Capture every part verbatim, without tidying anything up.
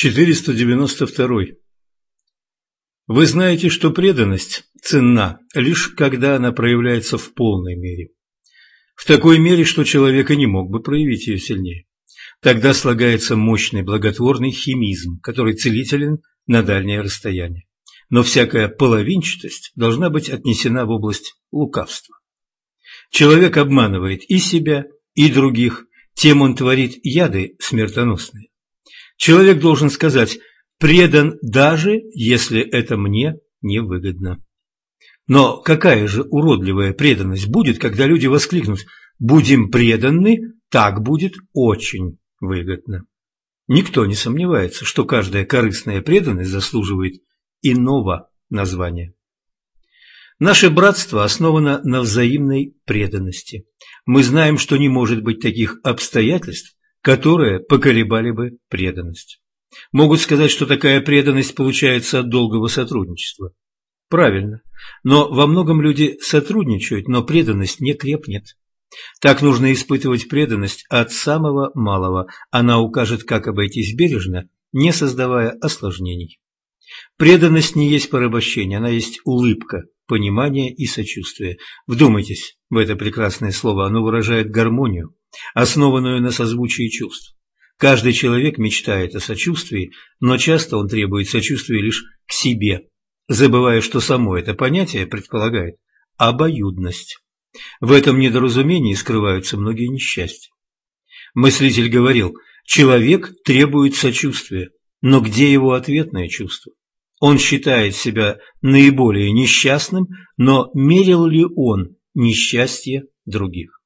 четыреста девяносто два. Вы знаете, что преданность ценна лишь когда она проявляется в полной мере. В такой мере, что человек и не мог бы проявить ее сильнее. Тогда слагается мощный благотворный химизм, который целителен на дальнее расстояние. Но всякая половинчатость должна быть отнесена в область лукавства. Человек обманывает и себя, и других, тем он творит яды смертоносные. Человек должен сказать: предан, даже если это мне невыгодно. Но какая же уродливая преданность будет, когда люди воскликнут: будем преданы, так будет очень выгодно. Никто не сомневается, что каждая корыстная преданность заслуживает иного названия. Наше братство основано на взаимной преданности. Мы знаем, что не может быть таких обстоятельств, которые поколебали бы преданность. Могут сказать, что такая преданность получается от долгого сотрудничества. Правильно. Но во многом люди сотрудничают, но преданность не крепнет. Так нужно испытывать преданность от самого малого. Она укажет, как обойтись бережно, не создавая осложнений. Преданность не есть порабощение, она есть улыбка, понимание и сочувствие. Вдумайтесь в это прекрасное слово, оно выражает гармонию, основанную на созвучии чувств. Каждый человек мечтает о сочувствии, но часто он требует сочувствия лишь к себе, забывая, что само это понятие предполагает обоюдность. В этом недоразумении скрываются многие несчастья. Мыслитель говорил: человек требует сочувствия, но где его ответное чувство? Он считает себя наиболее несчастным, но мерил ли он несчастье других?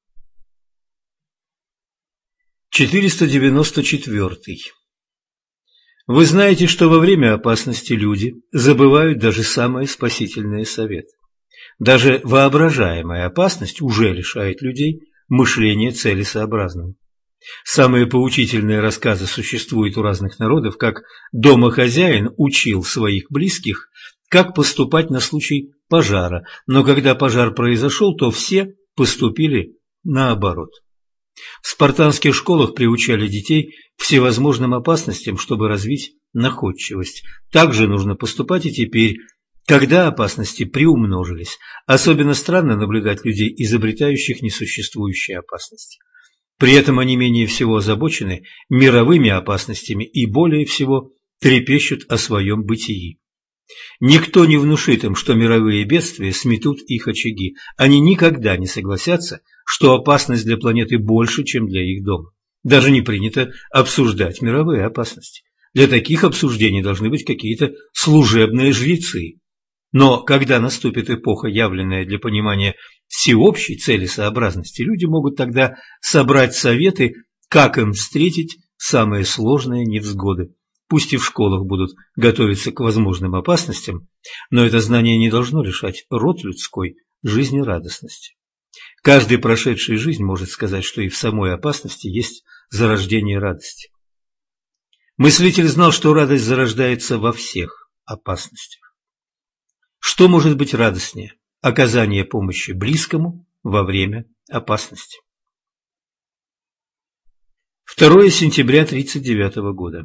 четыреста девяносто четыре. Вы знаете, что во время опасности люди забывают даже самые спасительные советы. Даже воображаемая опасность уже лишает людей мышления целесообразного. Самые поучительные рассказы существуют у разных народов, как домохозяин учил своих близких, как поступать на случай пожара, но когда пожар произошел, то все поступили наоборот. В спартанских школах приучали детей к всевозможным опасностям, чтобы развить находчивость. Также нужно поступать и теперь, когда опасности приумножились. Особенно странно наблюдать людей, изобретающих несуществующие опасности. При этом они менее всего озабочены мировыми опасностями и более всего трепещут о своем бытии. Никто не внушит им, что мировые бедствия сметут их очаги. Они никогда не согласятся, что опасность для планеты больше, чем для их дома. Даже не принято обсуждать мировые опасности. Для таких обсуждений должны быть какие-то служебные жрецы. Но когда наступит эпоха, явленная для понимания всеобщей целесообразности, люди могут тогда собрать советы, как им встретить самые сложные невзгоды. Пусть и в школах будут готовиться к возможным опасностям, но это знание не должно лишать род людской жизнерадостности. Каждый прошедший жизнь может сказать, что и в самой опасности есть зарождение радости. Мыслитель знал, что радость зарождается во всех опасностях. Что может быть радостнее? Оказание помощи близкому во время опасности. второе сентября тысяча девятьсот тридцать девятого года.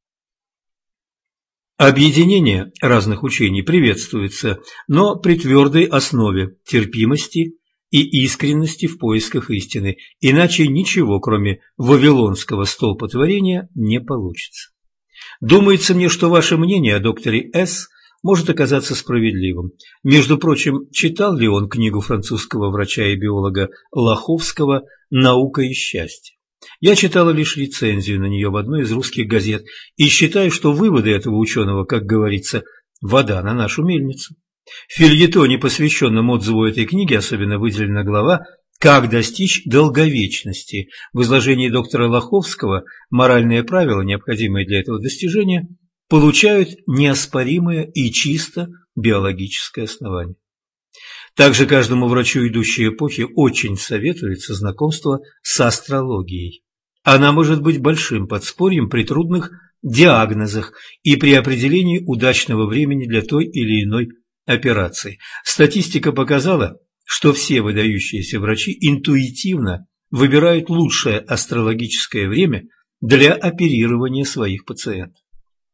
Объединение разных учений приветствуется, но при твердой основе терпимости и искренности в поисках истины, иначе ничего, кроме вавилонского столпотворения, не получится. Думается мне, что ваше мнение о докторе С. может оказаться справедливым. Между прочим, читал ли он книгу французского врача и биолога Лаховского «Наука и счастье»? Я читала лишь рецензию на нее в одной из русских газет и считаю, что выводы этого ученого, как говорится, вода на нашу мельницу. В фельетоне, посвященном отзыву этой книги, особенно выделена глава «Как достичь долговечности». В изложении доктора Лаховского моральные правила, необходимые для этого достижения, получают неоспоримое и чисто биологическое основание. Также каждому врачу идущей эпохи очень советуется знакомство с астрологией. Она может быть большим подспорьем при трудных диагнозах и при определении удачного времени для той или иной операции. Статистика показала, что все выдающиеся врачи интуитивно выбирают лучшее астрологическое время для оперирования своих пациентов.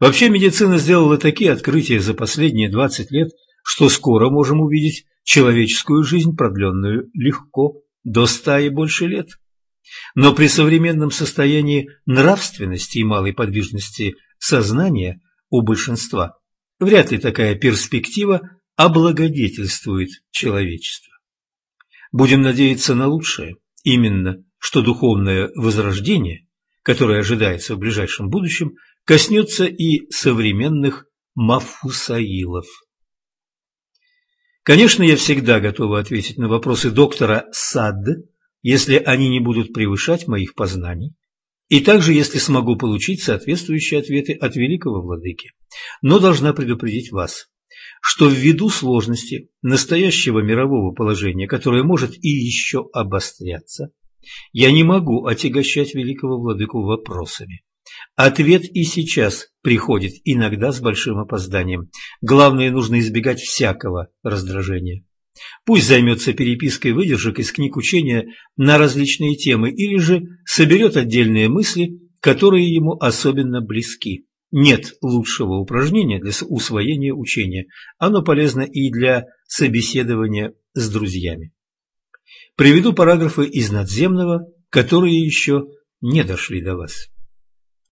Вообще медицина сделала такие открытия за последние двадцать лет, что скоро можем увидеть человеческую жизнь, продленную легко, до ста и больше лет. Но при современном состоянии нравственности и малой подвижности сознания у большинства вряд ли такая перспектива облагодетельствует человечество. Будем надеяться на лучшее, именно что духовное возрождение, которое ожидается в ближайшем будущем, коснется и современных мафусаилов. Конечно, я всегда готова ответить на вопросы доктора Сад, если они не будут превышать моих познаний, и также если смогу получить соответствующие ответы от великого владыки. Но должна предупредить вас, что ввиду сложности настоящего мирового положения, которое может и еще обостряться, я не могу отягощать великого владыку вопросами. Ответ и сейчас приходит иногда с большим опозданием. Главное, нужно избегать всякого раздражения. Пусть займется перепиской выдержек из книг учения на различные темы или же соберет отдельные мысли, которые ему особенно близки. Нет лучшего упражнения для усвоения учения. Оно полезно и для собеседования с друзьями. Приведу параграфы из надземного, которые еще не дошли до вас.